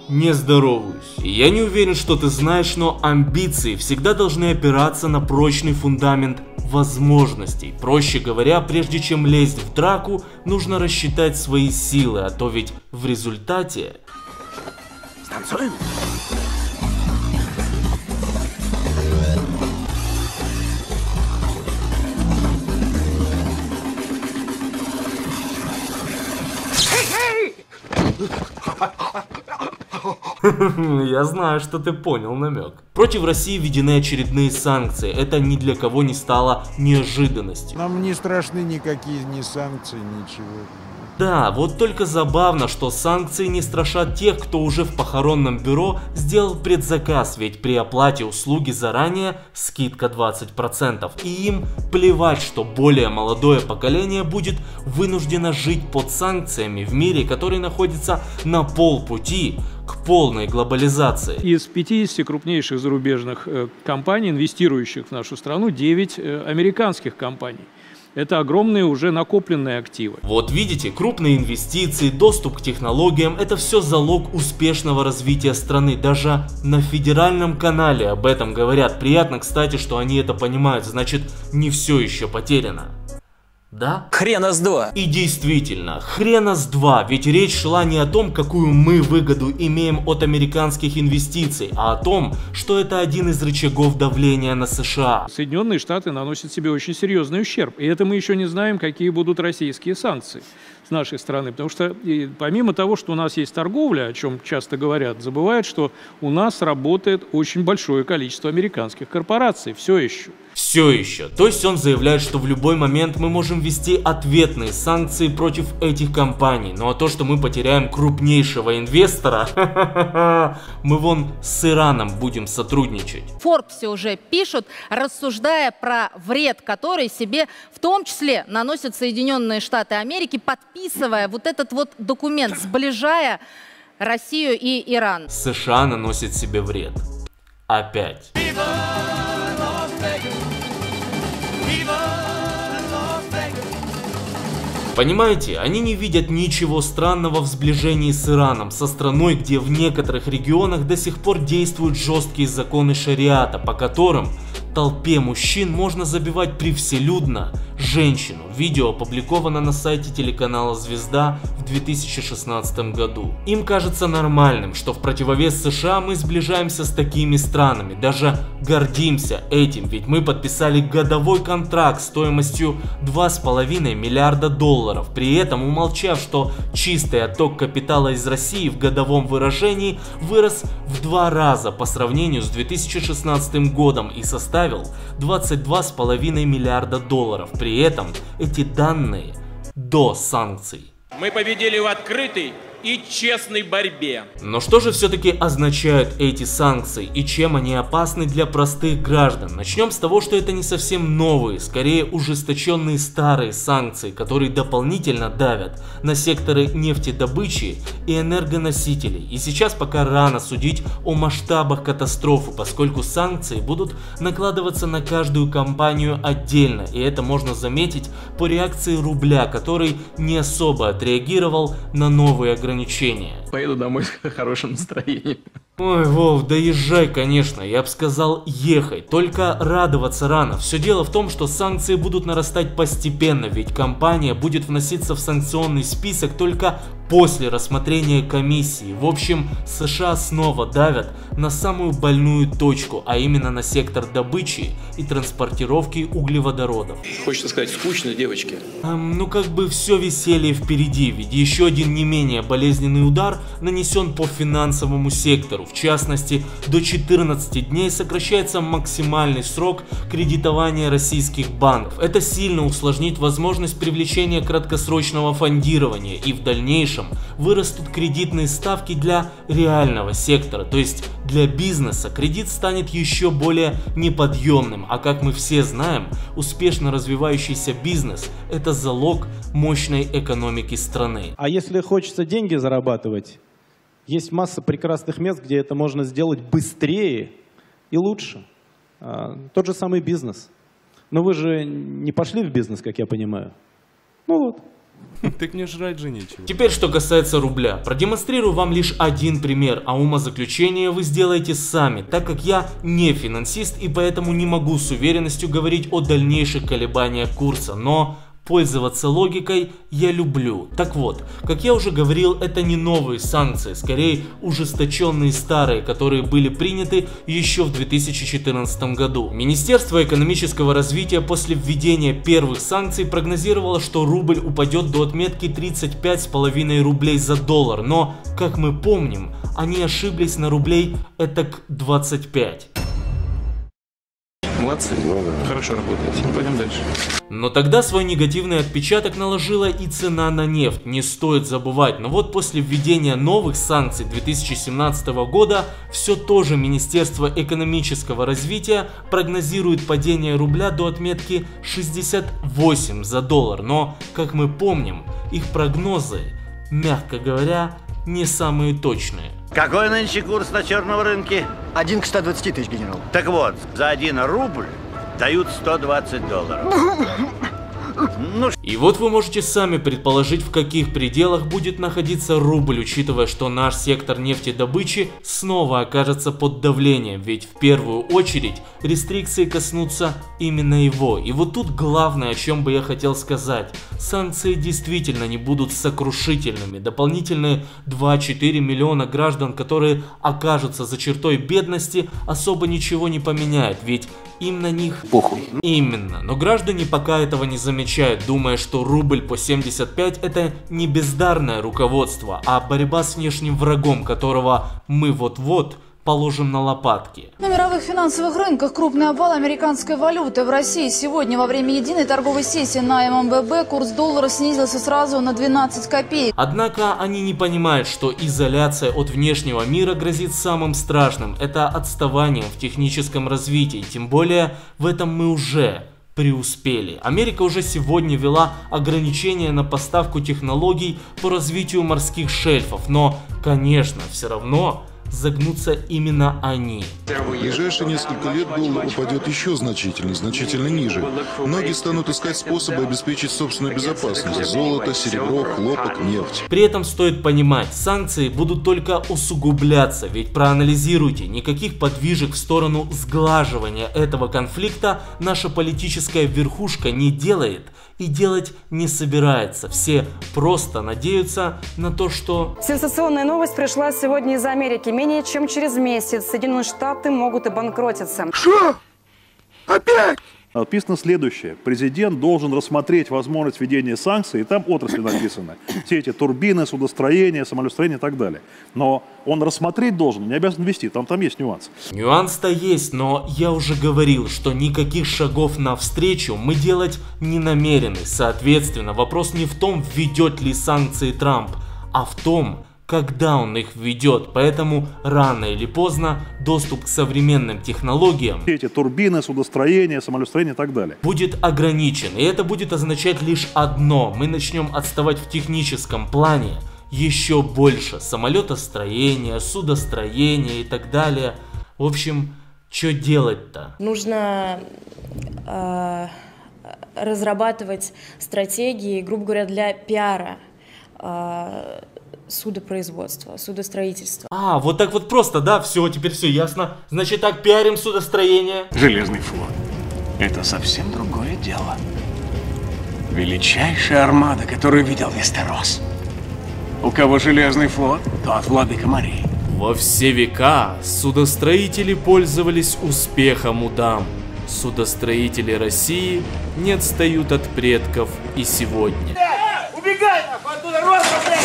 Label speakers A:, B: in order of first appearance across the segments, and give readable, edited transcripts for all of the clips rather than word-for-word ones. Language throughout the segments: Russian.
A: не здороваюсь. И я не уверен, что ты знаешь, но амбиции всегда должны опираться на прочный фундамент возможностей. Проще говоря, прежде чем лезть в драку, нужно рассчитать свои силы, а то ведь в результате...
B: Станцуем?
A: Я знаю, что ты понял намек. Против России введены очередные санкции. Это ни для кого не стало неожиданностью.
C: Нам не страшны никакие ни санкции, ничего.
A: Да, вот только забавно, что санкции не страшат тех, кто уже в похоронном бюро сделал предзаказ, ведь при оплате услуги заранее скидка 20%. И им плевать, что более молодое поколение будет вынуждено жить под санкциями в мире, который находится на полпути к полной глобализации.
D: Из 50 крупнейших зарубежных компаний, инвестирующих в нашу страну, 9 американских компаний. Это огромные уже накопленные активы.
A: Вот видите, крупные инвестиции, доступ к технологиям – это все залог успешного развития страны. Даже на федеральном канале об этом говорят. Приятно, кстати, что они это понимают, значит, не все еще потеряно. Да?
B: Хрена с два.
A: И действительно, хрена с два, ведь речь шла не о том, какую мы выгоду имеем от американских инвестиций, а о том, что это один из рычагов давления на США.
D: Соединенные Штаты наносят себе очень серьезный ущерб, и это мы еще не знаем, какие будут российские санкции с нашей стороны, потому что помимо того, что у нас есть торговля, о чем часто говорят, забывают, что у нас работает очень большое количество американских корпораций, все еще.
A: Все еще. То есть он заявляет, что в любой момент мы можем ввести ответные санкции против этих компаний. Ну а то, что мы потеряем крупнейшего инвестора, мы вон с Ираном будем сотрудничать.
E: В Форбсе уже пишут, рассуждая про вред, который себе в том числе наносят Соединенные Штаты Америки, подписывая вот этот вот документ, сближая Россию и Иран.
A: США наносит себе вред. Опять. Понимаете, они не видят ничего странного в сближении с Ираном, со страной, где в некоторых регионах до сих пор действуют жесткие законы шариата, по которым толпе мужчин можно забивать привселюдно женщину. Видео опубликовано на сайте телеканала «Звезда» в 2016 году. Им кажется нормальным, что в противовес США мы сближаемся с такими странами, даже гордимся этим, ведь мы подписали годовой контракт стоимостью $2,5 миллиарда, при этом умолчав, что чистый отток капитала из России в годовом выражении вырос в 2 раза по сравнению с 2016 годом и составил $22,5 миллиарда. При этом эти данные до санкций.
F: Мы победили в открытой и честной борьбе.
A: Но что же все-таки означают эти санкции и чем они опасны для простых граждан? Начнем с того, что это не совсем новые, скорее ужесточенные старые санкции, которые дополнительно давят на секторы нефтедобычи и энергоносителей. И сейчас пока рано судить о масштабах катастрофы, поскольку санкции будут накладываться на каждую компанию отдельно, и это можно заметить по реакции рубля, который не особо отреагировал на новые ограничения.
G: Поеду домой с хорошим настроением.
A: Ой, Вов, да езжай, конечно, я бы сказал ехать, только радоваться рано. Все дело в том, что санкции будут нарастать постепенно, ведь компания будет вноситься в санкционный список только после рассмотрения комиссии. В общем, США снова давят на самую больную точку, а именно на сектор добычи и транспортировки углеводородов.
G: Хочется сказать, скучно, девочки.
A: Ну как бы все веселье впереди, ведь еще один не менее болезненный удар нанесен по финансовому сектору. В частности, до 14 дней сокращается максимальный срок кредитования российских банков. Это сильно усложнит возможность привлечения краткосрочного фондирования, и в дальнейшем вырастут кредитные ставки для реального сектора, то есть для бизнеса кредит станет еще более неподъемным, а как мы все знаем, успешно развивающийся бизнес – это залог мощной экономики страны.
H: А если хочется деньги зарабатывать, есть масса прекрасных мест, где это можно сделать быстрее и лучше. Тот же самый бизнес. Но вы же не пошли в бизнес, как я понимаю. Ну вот,
I: Так мне жрать же нечего.
A: Теперь, что касается рубля. Продемонстрирую вам лишь один пример, а умозаключение вы сделаете сами, так как я не финансист и поэтому не могу с уверенностью говорить о дальнейших колебаниях курса, но пользоваться логикой я люблю. Так вот, как я уже говорил, это не новые санкции, скорее ужесточенные старые, которые были приняты еще в 2014 году. Министерство экономического развития после введения первых санкций прогнозировало, что рубль упадет до отметки 35,5 рублей за доллар, но, как мы помним, они ошиблись на рублей этак 25.
G: Молодцы, хорошо работаете. Пойдем дальше.
A: Но тогда свой негативный отпечаток наложила и цена на нефть, не стоит забывать. Но вот после введения новых санкций 2017 года все то же Министерство экономического развития прогнозирует падение рубля до отметки 68 за доллар. Но, как мы помним, их прогнозы, мягко говоря, не самые точные.
J: Какой нынче курс на черном рынке?
B: 1 к 120 тысяч, генерал.
J: Так вот, за 1 рубль дают $120. Ну,
A: и вот вы можете сами предположить, в каких пределах будет находиться рубль, учитывая, что наш сектор нефтедобычи снова окажется под давлением, ведь в первую очередь рестрикции коснутся именно его. И вот тут главное, о чем бы я хотел сказать. Санкции действительно не будут сокрушительными. Дополнительные 2-4 миллиона граждан, которые окажутся за чертой бедности, особо ничего не поменяет, ведь им на них
B: похуй.
A: Именно. Но граждане пока этого не замечают, думая, что рубль по 75 это не бездарное руководство, а борьба с внешним врагом, которого мы вот-вот положим на лопатки.
K: На мировых финансовых рынках крупный обвал американской валюты. В России сегодня во время единой торговой сессии на ММВБ курс доллара снизился сразу на 12 копеек.
A: Однако они не понимают, что изоляция от внешнего мира грозит самым страшным. Это отставанием в техническом развитии. Тем более в этом мы уже преуспели. Америка уже сегодня ввела ограничения на поставку технологий по развитию морских шельфов. Но, конечно, все равно загнутся именно они.
L: В ближайшие несколько лет доллар упадет еще значительно ниже. Многие станут искать способы обеспечить собственную безопасность: золото, серебро, хлопок, нефть.
A: При этом стоит понимать, санкции будут только усугубляться, ведь проанализируйте, никаких подвижек в сторону сглаживания этого конфликта наша политическая верхушка не делает и делать не собирается. Все просто надеются на то, что...
M: Сенсационная новость пришла сегодня из Америки. Менее чем через месяц Соединенные Штаты могут обанкротиться.
N: Что? Опять? Написано следующее. Президент должен рассмотреть возможность введения санкций, и там отрасли написаны. Все эти турбины, судостроение, самолетостроение и так далее. Но он рассмотреть должен, не обязан ввести, там есть нюанс.
A: Нюанс-то есть, но я уже говорил, что никаких шагов навстречу мы делать не намерены. Соответственно, вопрос не в том, введет ли санкции Трамп, а в том, когда он их введет. Поэтому рано или поздно доступ к современным технологиям,
N: все эти турбины, судостроение, самолетостроение и так далее,
A: будет ограничен. И это будет означать лишь одно: мы начнем отставать в техническом плане еще больше. Самолетостроение, судостроение и так далее. В общем, что делать-то?
O: Нужно разрабатывать стратегии, грубо говоря, для пиара судопроизводства, судостроительства.
A: А, вот так вот просто, да? Все, теперь все ясно. Значит, так пиарим судостроение.
P: Железный флот — это совсем другое дело. Величайшая армада, которую видел Вестерос. У кого железный флот, тот владыка морей.
A: Во все века судостроители пользовались успехом у дам. Судостроители России не отстают от предков и сегодня.
Q: Убегай оттуда, Роска, блядь,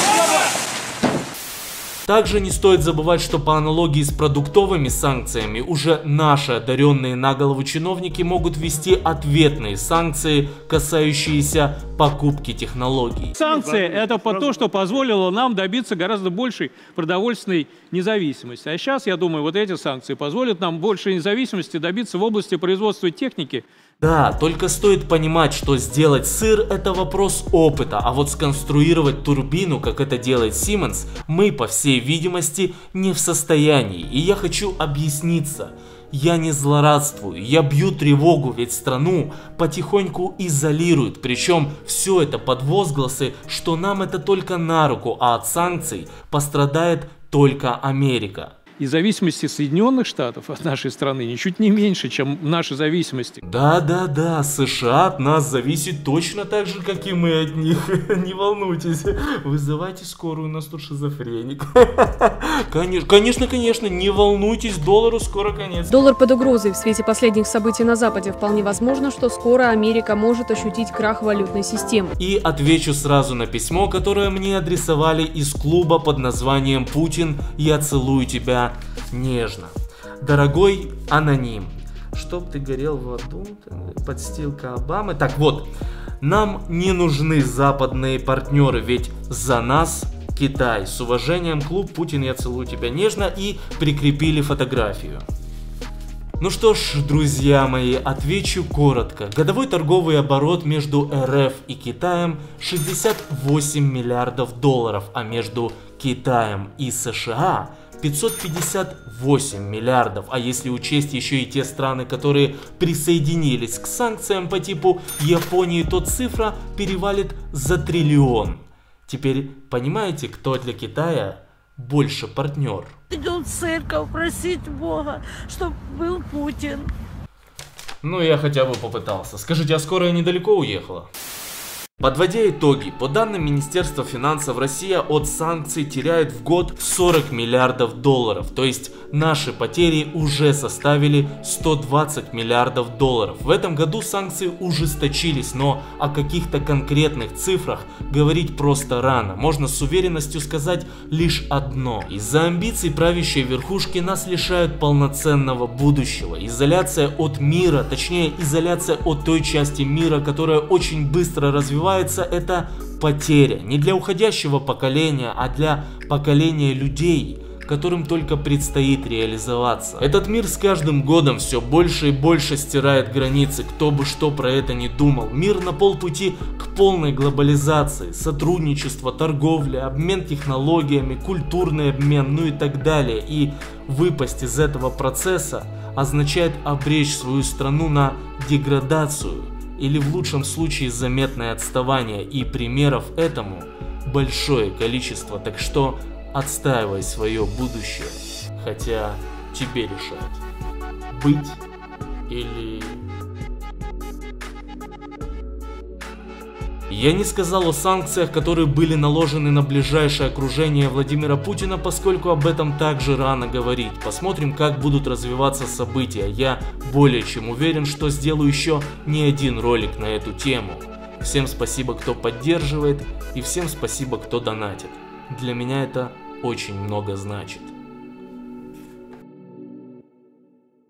A: Также не стоит забывать, что по аналогии с продуктовыми санкциями уже наши одаренные на голову чиновники могут ввести ответные санкции, касающиеся покупки технологий.
D: Санкции – это то, что позволило нам добиться гораздо большей продовольственной независимости. А сейчас, я думаю, вот эти санкции позволят нам большей независимости добиться в области производства техники.
A: Да, только стоит понимать, что сделать сыр – это вопрос опыта, а вот сконструировать турбину, как это делает Siemens, мы, по всей видимости, не в состоянии. И я хочу объясниться. я не злорадствую, я бью тревогу, ведь страну потихоньку изолируют, причем все это под возгласы, что нам это только на руку, а от санкций пострадает только Америка.
D: И зависимости Соединенных Штатов от нашей страны ничуть не меньше, чем наши зависимости.
A: Да, США от нас зависит точно так же, как и мы от них. Не волнуйтесь. Вызывайте скорую, у нас тут шизофреник. Конечно, не волнуйтесь, доллару скоро конец.
R: Доллар под угрозой. В свете последних событий на Западе вполне возможно, что скоро Америка может ощутить крах валютной системы.
A: И отвечу сразу на письмо, которое мне адресовали из клуба под названием «Путин, я целую тебя нежно». Дорогой аноним, чтоб ты горел в аду, подстилка Обамы. Так вот, нам не нужны западные партнеры, ведь за нас Китай. С уважением, клуб «Путин, я целую тебя нежно», и прикрепили фотографию. Ну что ж, друзья мои, отвечу коротко. Годовой торговый оборот между РФ и Китаем 68 миллиардов долларов, а между Китаем и США 558 миллиардов, а если учесть еще и те страны, которые присоединились к санкциям по типу Японии, то цифра перевалит за триллион. Теперь понимаете, кто для Китая больше партнер?
S: Идем в церковь просить Бога, чтобы был Путин.
A: Ну, я хотя бы попытался. Скажите, а скорая недалеко уехала? Подводя итоги, по данным Министерства финансов, Россия от санкций теряет в год 40 миллиардов долларов, то есть наши потери уже составили 120 миллиардов долларов. В этом году санкции ужесточились, но о каких-то конкретных цифрах говорить просто рано. Можно с уверенностью сказать лишь одно: из-за амбиций правящей верхушки нас лишают полноценного будущего. Изоляция от мира, точнее изоляция от той части мира, которая очень быстро развивается, это потеря не для уходящего поколения, а для поколения людей, которым только предстоит реализоваться. Этот мир с каждым годом все больше и больше стирает границы, кто бы что про это ни думал. Мир на полпути к полной глобализации, сотрудничество, торговля, обмен технологиями, культурный обмен, ну и так далее. И выпасть из этого процесса означает обречь свою страну на деградацию или в лучшем случае заметное отставание, и примеров этому большое количество, так что отстаивай свое будущее, хотя тебе решать, быть или... Я не сказал о санкциях, которые были наложены на ближайшее окружение Владимира Путина, поскольку об этом также рано говорить. Посмотрим, как будут развиваться события. Я более чем уверен, что сделаю еще не один ролик на эту тему. Всем спасибо, кто поддерживает, и всем спасибо, кто донатит. Для меня это очень много значит.